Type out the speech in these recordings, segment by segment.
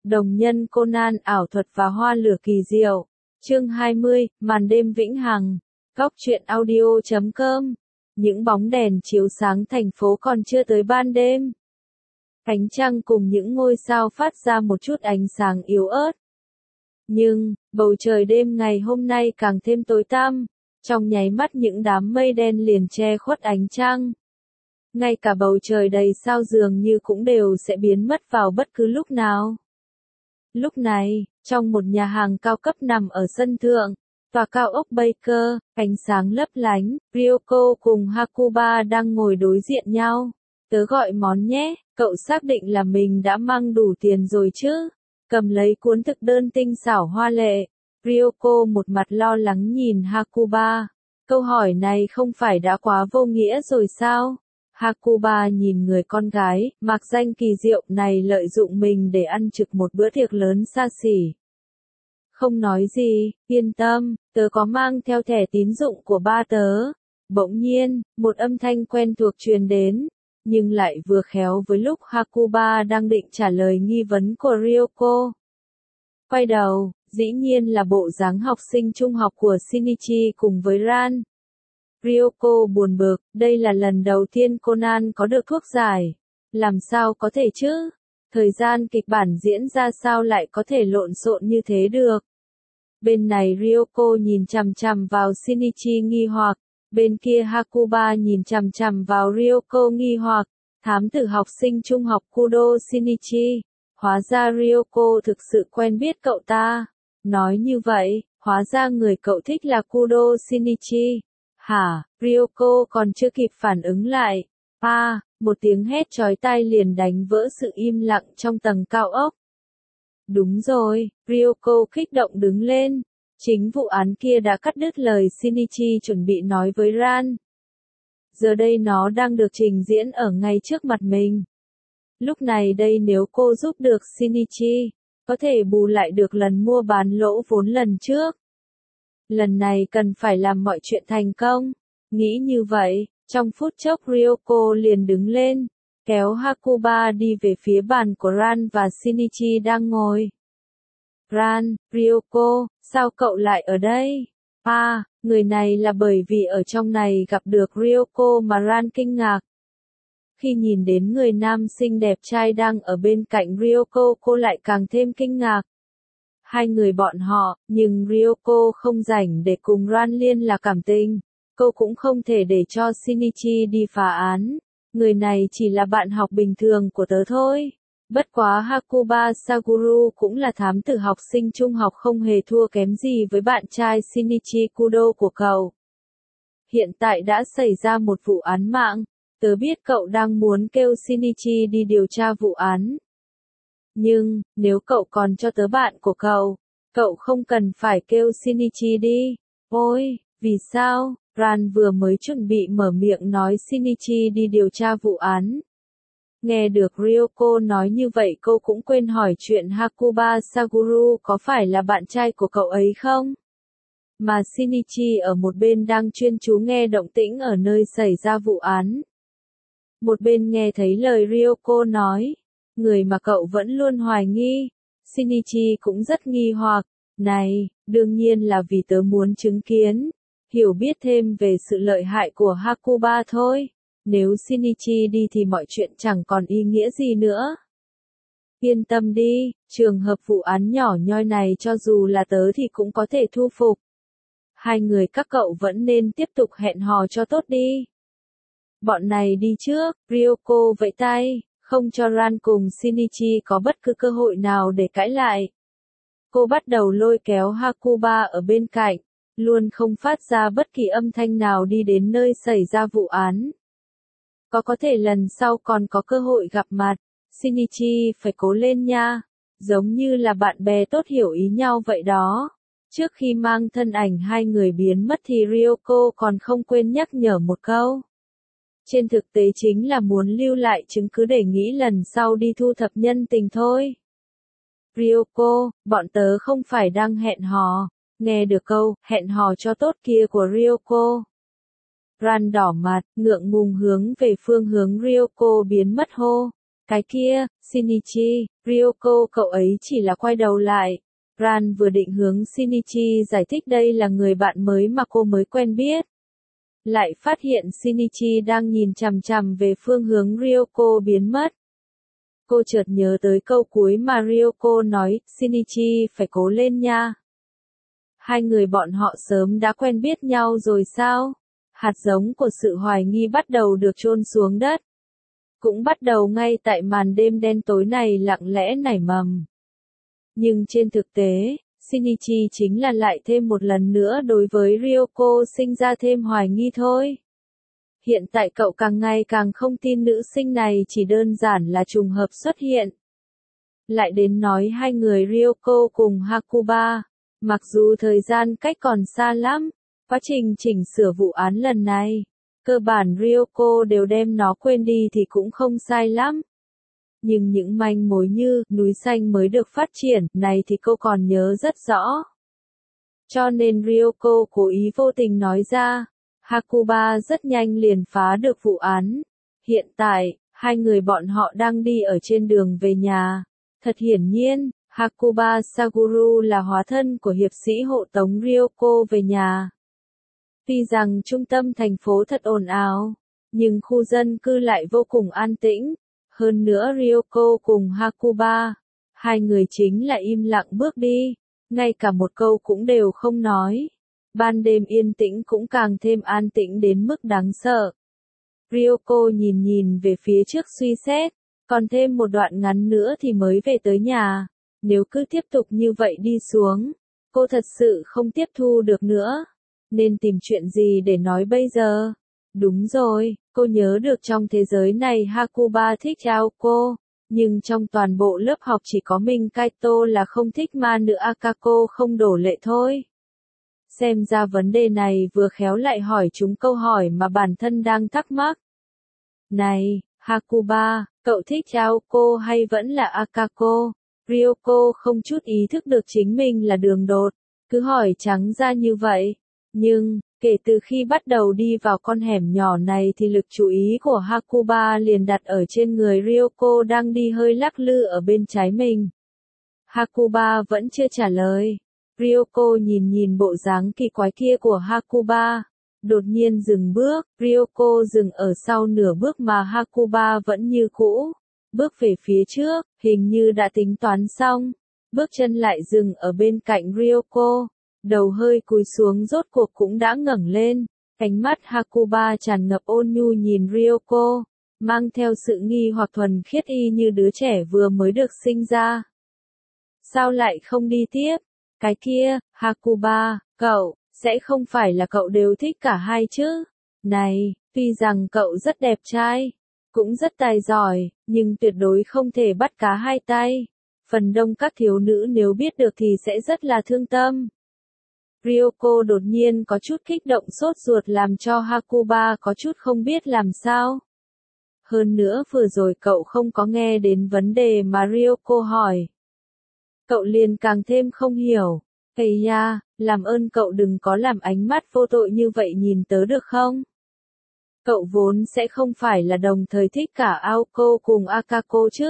Đồng nhân Conan ảo thuật và hoa lửa kỳ diệu. Chương 20, màn đêm vĩnh hằng. Góc truyện audio.com. Những bóng đèn chiếu sáng thành phố còn chưa tới ban đêm. Ánh trăng cùng những ngôi sao phát ra một chút ánh sáng yếu ớt. Nhưng, bầu trời đêm ngày hôm nay càng thêm tối tăm. Trong nháy mắt những đám mây đen liền che khuất ánh trăng. Ngay cả bầu trời đầy sao dường như cũng đều sẽ biến mất vào bất cứ lúc nào. Lúc này, trong một nhà hàng cao cấp nằm ở sân thượng, tòa cao ốc Baker, ánh sáng lấp lánh, Ryoko cùng Hakuba đang ngồi đối diện nhau. Tớ gọi món nhé, cậu xác định là mình đã mang đủ tiền rồi chứ? Cầm lấy cuốn thực đơn tinh xảo hoa lệ, Ryoko một mặt lo lắng nhìn Hakuba. Câu hỏi này không phải đã quá vô nghĩa rồi sao? Hakuba nhìn người con gái, mạc danh kỳ diệu này lợi dụng mình để ăn trực một bữa tiệc lớn xa xỉ. Không nói gì, yên tâm, tớ có mang theo thẻ tín dụng của ba tớ. Bỗng nhiên, một âm thanh quen thuộc truyền đến, nhưng lại vừa khéo với lúc Hakuba đang định trả lời nghi vấn của Ryoko. Quay đầu, dĩ nhiên là bộ dáng học sinh trung học của Shinichi cùng với Ran. Ryoko buồn bực, đây là lần đầu tiên Conan có được thuốc giải. Làm sao có thể chứ? Thời gian kịch bản diễn ra sao lại có thể lộn xộn như thế được? Bên này Ryoko nhìn chằm chằm vào Shinichi nghi hoặc, bên kia Hakuba nhìn chằm chằm vào Ryoko nghi hoặc. Thám tử học sinh trung học Kudo Shinichi. Hóa ra Ryoko thực sự quen biết cậu ta. Nói như vậy, hóa ra người cậu thích là Kudo Shinichi. Hả, Ryoko còn chưa kịp phản ứng lại. Một tiếng hét chói tai liền đánh vỡ sự im lặng trong tầng cao ốc. Đúng rồi, Ryoko kích động đứng lên. Chính vụ án kia đã cắt đứt lời Shinichi chuẩn bị nói với Ran. Giờ đây nó đang được trình diễn ở ngay trước mặt mình. Lúc này đây nếu cô giúp được Shinichi, có thể bù lại được lần mua bán lỗ vốn lần trước. Lần này cần phải làm mọi chuyện thành công. Nghĩ như vậy, trong phút chốc Ryoko liền đứng lên, kéo Hakuba đi về phía bàn của Ran và Shinichi đang ngồi. Ran, Ryoko, sao cậu lại ở đây? Người này là bởi vì ở trong này gặp được Ryoko mà Ran kinh ngạc. Khi nhìn đến người nam sinh đẹp trai đang ở bên cạnh Ryoko cô lại càng thêm kinh ngạc. Hai người bọn họ, nhưng Ryoko không rảnh để cùng Ran liên là cảm tình. Cô cũng không thể để cho Shinichi đi phá án. Người này chỉ là bạn học bình thường của tớ thôi. Bất quá Hakuba Saguru cũng là thám tử học sinh trung học không hề thua kém gì với bạn trai Shinichi Kudo của cậu. Hiện tại đã xảy ra một vụ án mạng. Tớ biết cậu đang muốn kêu Shinichi đi điều tra vụ án. Nhưng, nếu cậu còn cho tớ bạn của cậu không cần phải kêu Shinichi đi. Ôi, vì sao? Ran vừa mới chuẩn bị mở miệng nói Shinichi đi điều tra vụ án. Nghe được Ryoko nói như vậy cô cũng quên hỏi chuyện Hakuba Saguru có phải là bạn trai của cậu ấy không? Mà Shinichi ở một bên đang chuyên chú nghe động tĩnh ở nơi xảy ra vụ án. Một bên nghe thấy lời Ryoko nói. Người mà cậu vẫn luôn hoài nghi. Shinichi cũng rất nghi hoặc. Này, đương nhiên là vì tớ muốn chứng kiến. Hiểu biết thêm về sự lợi hại của Hakuba thôi. Nếu Shinichi đi thì mọi chuyện chẳng còn ý nghĩa gì nữa. Yên tâm đi, trường hợp vụ án nhỏ nhoi này cho dù là tớ thì cũng có thể thu phục. Hai người các cậu vẫn nên tiếp tục hẹn hò cho tốt đi. Bọn này đi trước, Ryoko vẫy tay, không cho Ran cùng Shinichi có bất cứ cơ hội nào để cãi lại. Cô bắt đầu lôi kéo Hakuba ở bên cạnh, luôn không phát ra bất kỳ âm thanh nào đi đến nơi xảy ra vụ án. Có thể lần sau còn có cơ hội gặp mặt, Shinichi phải cố lên nha, giống như là bạn bè tốt hiểu ý nhau vậy đó. Trước khi mang thân ảnh hai người biến mất thì Ryoko còn không quên nhắc nhở một câu. Trên thực tế chính là muốn lưu lại chứng cứ để nghĩ lần sau đi thu thập nhân tình thôi. Ryoko, bọn tớ không phải đang hẹn hò. Nghe được câu, hẹn hò cho tốt kia của Ryoko. Ran đỏ mặt, ngượng ngùng hướng về phương hướng Ryoko biến mất hô. Cái kia, Shinichi, Ryoko cậu ấy chỉ là quay đầu lại. Ran vừa định hướng Shinichi giải thích đây là người bạn mới mà cô mới quen biết. Lại phát hiện Shinichi đang nhìn chằm chằm về phương hướng Ryoko biến mất. Cô chợt nhớ tới câu cuối mà Ryoko nói, Shinichi phải cố lên nha. Hai người bọn họ sớm đã quen biết nhau rồi sao? Hạt giống của sự hoài nghi bắt đầu được chôn xuống đất. Cũng bắt đầu ngay tại màn đêm đen tối này lặng lẽ nảy mầm. Nhưng trên thực tế, Shinichi chính là lại thêm một lần nữa đối với Ryoko sinh ra thêm hoài nghi thôi. Hiện tại cậu càng ngày càng không tin nữ sinh này chỉ đơn giản là trùng hợp xuất hiện. Lại đến nói hai người Ryoko cùng Hakuba, mặc dù thời gian cách còn xa lắm, quá trình chỉnh sửa vụ án lần này, cơ bản Ryoko đều đem nó quên đi thì cũng không sai lắm. Nhưng những manh mối như núi xanh mới được phát triển này thì cô còn nhớ rất rõ. Cho nên Ryoko cố ý vô tình nói ra, Hakuba rất nhanh liền phá được vụ án. Hiện tại, hai người bọn họ đang đi ở trên đường về nhà. Thật hiển nhiên, Hakuba Saguru là hóa thân của hiệp sĩ hộ tống Ryoko về nhà. Tuy rằng trung tâm thành phố thật ồn ào, nhưng khu dân cư lại vô cùng an tĩnh. Hơn nữa Ryoko cùng Hakuba, hai người chính là im lặng bước đi, ngay cả một câu cũng đều không nói. Ban đêm yên tĩnh cũng càng thêm an tĩnh đến mức đáng sợ. Ryoko nhìn về phía trước suy xét, còn thêm một đoạn ngắn nữa thì mới về tới nhà. Nếu cứ tiếp tục như vậy đi xuống, cô thật sự không tiếp thu được nữa. Nên tìm chuyện gì để nói bây giờ? Đúng rồi, cô nhớ được trong thế giới này Hakuba thích Aoko, nhưng trong toàn bộ lớp học chỉ có mình Kaito là không thích ma nữ Akako không đổ lệ thôi. Xem ra vấn đề này vừa khéo lại hỏi chúng câu hỏi mà bản thân đang thắc mắc. Này, Hakuba, cậu thích Aoko hay vẫn là Akako? Ryoko không chút ý thức được chính mình là đường đột, cứ hỏi trắng ra như vậy. Nhưng, kể từ khi bắt đầu đi vào con hẻm nhỏ này thì lực chú ý của Hakuba liền đặt ở trên người Ryoko đang đi hơi lắc lư ở bên trái mình. Hakuba vẫn chưa trả lời. Ryoko nhìn bộ dáng kỳ quái kia của Hakuba. Đột nhiên dừng bước, Ryoko dừng ở sau nửa bước mà Hakuba vẫn như cũ. Bước về phía trước, hình như đã tính toán xong. Bước chân lại dừng ở bên cạnh Ryoko. Đầu hơi cúi xuống rốt cuộc cũng đã ngẩng lên. Ánh mắt Hakuba tràn ngập ôn nhu nhìn Ryoko, mang theo sự nghi hoặc thuần khiết y như đứa trẻ vừa mới được sinh ra. Sao lại không đi tiếp? Cái kia, Hakuba, cậu, sẽ không phải là cậu đều thích cả hai chứ? Này, tuy rằng cậu rất đẹp trai, cũng rất tài giỏi, nhưng tuyệt đối không thể bắt cá hai tay. Phần đông các thiếu nữ nếu biết được thì sẽ rất là thương tâm. Ryoko đột nhiên có chút kích động sốt ruột làm cho Hakuba có chút không biết làm sao. Hơn nữa vừa rồi cậu không có nghe đến vấn đề mà Ryoko hỏi. Cậu liền càng thêm không hiểu. Ây da, làm ơn cậu đừng có làm ánh mắt vô tội như vậy nhìn tớ được không? Cậu vốn sẽ không phải là đồng thời thích cả Aoko cùng Akako chứ?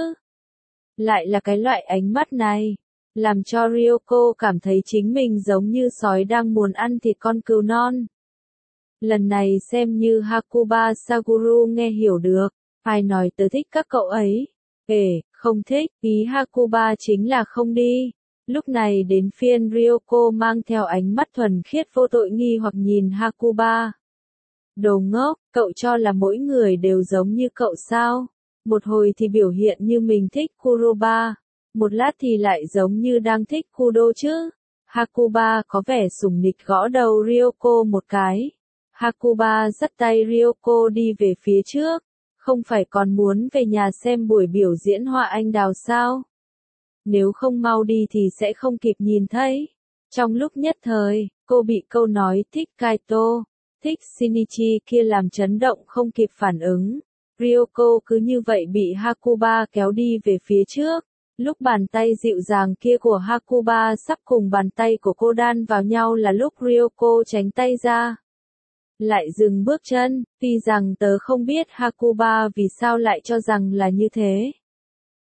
Lại là cái loại ánh mắt này, làm cho Ryoko cảm thấy chính mình giống như sói đang muốn ăn thịt con cừu non. Lần này xem như Hakuba Saguru nghe hiểu được, ai nói tớ thích các cậu ấy. Không thích, ý Hakuba chính là không đi. Lúc này đến phiên Ryoko mang theo ánh mắt thuần khiết vô tội nghi hoặc nhìn Hakuba. Đồ ngốc, cậu cho là mỗi người đều giống như cậu sao? Một hồi thì biểu hiện như mình thích Kuroba, một lát thì lại giống như đang thích Kudo chứ. Hakuba có vẻ sủng nịch gõ đầu Ryoko một cái. Hakuba dắt tay Ryoko đi về phía trước, không phải còn muốn về nhà xem buổi biểu diễn hoa anh đào sao? Nếu không mau đi thì sẽ không kịp nhìn thấy. Trong lúc nhất thời, cô bị câu nói thích Kaito, thích Shinichi kia làm chấn động không kịp phản ứng. Ryoko cứ như vậy bị Hakuba kéo đi về phía trước. Lúc bàn tay dịu dàng kia của Hakuba sắp cùng bàn tay của cô đan vào nhau là lúc Ryoko tránh tay ra. Lại dừng bước chân, tuy rằng tớ không biết Hakuba vì sao lại cho rằng là như thế.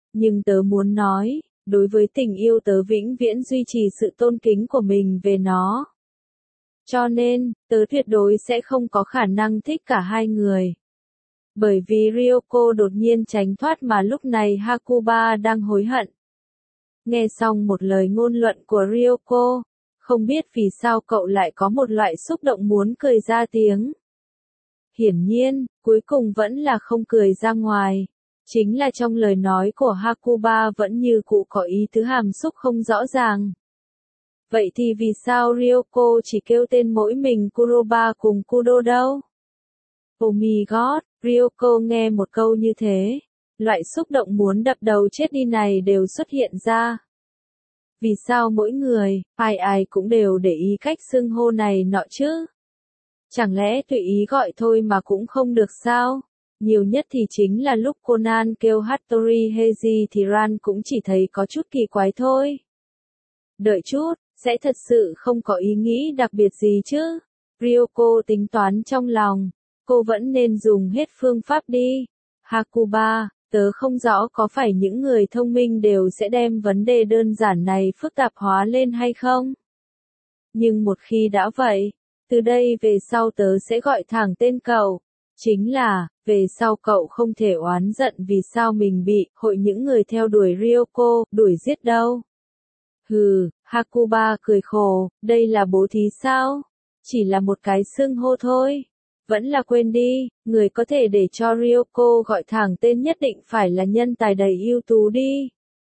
Nhưng tớ muốn nói, đối với tình yêu tớ vĩnh viễn duy trì sự tôn kính của mình về nó. Cho nên, tớ tuyệt đối sẽ không có khả năng thích cả hai người. Bởi vì Ryoko đột nhiên tránh thoát mà lúc này Hakuba đang hối hận. Nghe xong một lời ngôn luận của Ryoko, không biết vì sao cậu lại có một loại xúc động muốn cười ra tiếng. Hiển nhiên, cuối cùng vẫn là không cười ra ngoài. Chính là trong lời nói của Hakuba vẫn như cũ có ý tứ hàm xúc không rõ ràng. Vậy thì vì sao Ryoko chỉ kêu tên mỗi mình Kuroba cùng Kudo đâu? Oh my god, Ryoko nghe một câu như thế, loại xúc động muốn đập đầu chết đi này đều xuất hiện ra. Vì sao mỗi người, ai cũng đều để ý cách xưng hô này nọ chứ? Chẳng lẽ tùy ý gọi thôi mà cũng không được sao? Nhiều nhất thì chính là lúc Conan kêu Hattori Heiji thì Ran cũng chỉ thấy có chút kỳ quái thôi. Đợi chút, sẽ thật sự không có ý nghĩ đặc biệt gì chứ? Ryoko tính toán trong lòng, cô vẫn nên dùng hết phương pháp đi. Hakuba, tớ không rõ có phải những người thông minh đều sẽ đem vấn đề đơn giản này phức tạp hóa lên hay không? Nhưng một khi đã vậy, từ đây về sau tớ sẽ gọi thẳng tên cậu. Chính là, về sau cậu không thể oán giận vì sao mình bị hội những người theo đuổi Ryoko, đuổi giết đâu. Hừ, Hakuba cười khổ, đây là bố thí sao? Chỉ là một cái xưng hô thôi. Vẫn là quên đi, người có thể để cho Ryoko gọi thẳng tên nhất định phải là nhân tài đầy ưu tú đi.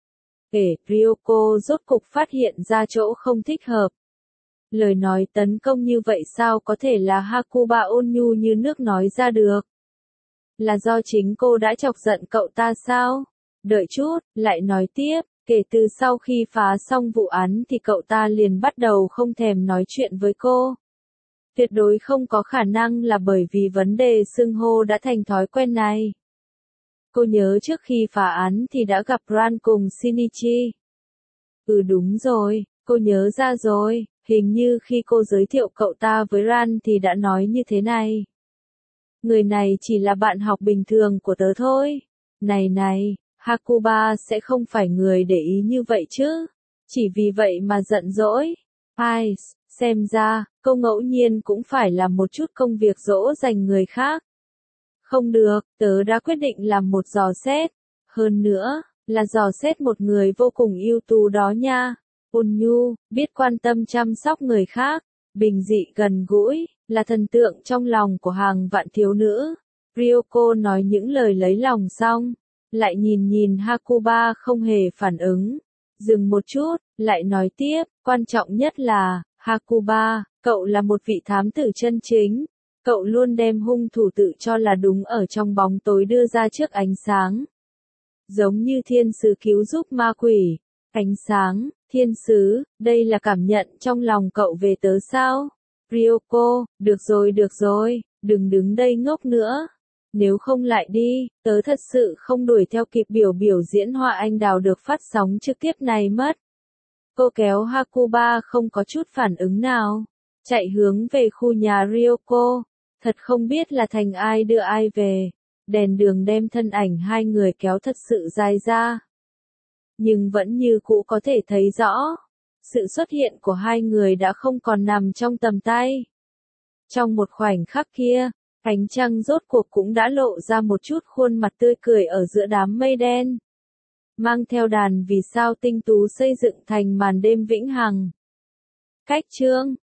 Ryoko rốt cục phát hiện ra chỗ không thích hợp. Lời nói tấn công như vậy sao có thể là Hakuba ôn nhu như nước nói ra được? Là do chính cô đã chọc giận cậu ta sao? Đợi chút, lại nói tiếp, kể từ sau khi phá xong vụ án thì cậu ta liền bắt đầu không thèm nói chuyện với cô. Tuyệt đối không có khả năng là bởi vì vấn đề xưng hô đã thành thói quen này. Cô nhớ trước khi phá án thì đã gặp Ran cùng Shinichi. Đúng rồi, cô nhớ ra rồi, hình như khi cô giới thiệu cậu ta với Ran thì đã nói như thế này. Người này chỉ là bạn học bình thường của tớ thôi. Này, Hakuba sẽ không phải người để ý như vậy chứ. Chỉ vì vậy mà giận dỗi. Xem ra, cô ngẫu nhiên cũng phải làm một chút công việc dỗ dành người khác. Không được, tớ đã quyết định làm một dò xét. Hơn nữa, là dò xét một người vô cùng ưu tú đó nha. Ôn nhu, biết quan tâm chăm sóc người khác, bình dị gần gũi, là thần tượng trong lòng của hàng vạn thiếu nữ. Ryoko nói những lời lấy lòng xong, lại nhìn Hakuba không hề phản ứng. Dừng một chút, lại nói tiếp, quan trọng nhất là, Hakuba, cậu là một vị thám tử chân chính. Cậu luôn đem hung thủ tự cho là đúng ở trong bóng tối đưa ra trước ánh sáng. Giống như thiên sứ cứu giúp ma quỷ. Ánh sáng, thiên sứ, đây là cảm nhận trong lòng cậu về tớ sao? Ryoko, được rồi, đừng đứng đây ngốc nữa. Nếu không lại đi, tớ thật sự không đuổi theo kịp biểu diễn hoa anh đào được phát sóng trực tiếp này mất. Cô kéo Hakuba không có chút phản ứng nào. Chạy hướng về khu nhà Ryoko. Thật không biết là thành ai đưa ai về. Đèn đường đem thân ảnh hai người kéo thật sự dài ra. Nhưng vẫn như cũ có thể thấy rõ. Sự xuất hiện của hai người đã không còn nằm trong tầm tay. Trong một khoảnh khắc kia, ánh trăng rốt cuộc cũng đã lộ ra một chút khuôn mặt tươi cười ở giữa đám mây đen. Mang theo đàn vì sao tinh tú xây dựng thành màn đêm vĩnh hằng. Cách chương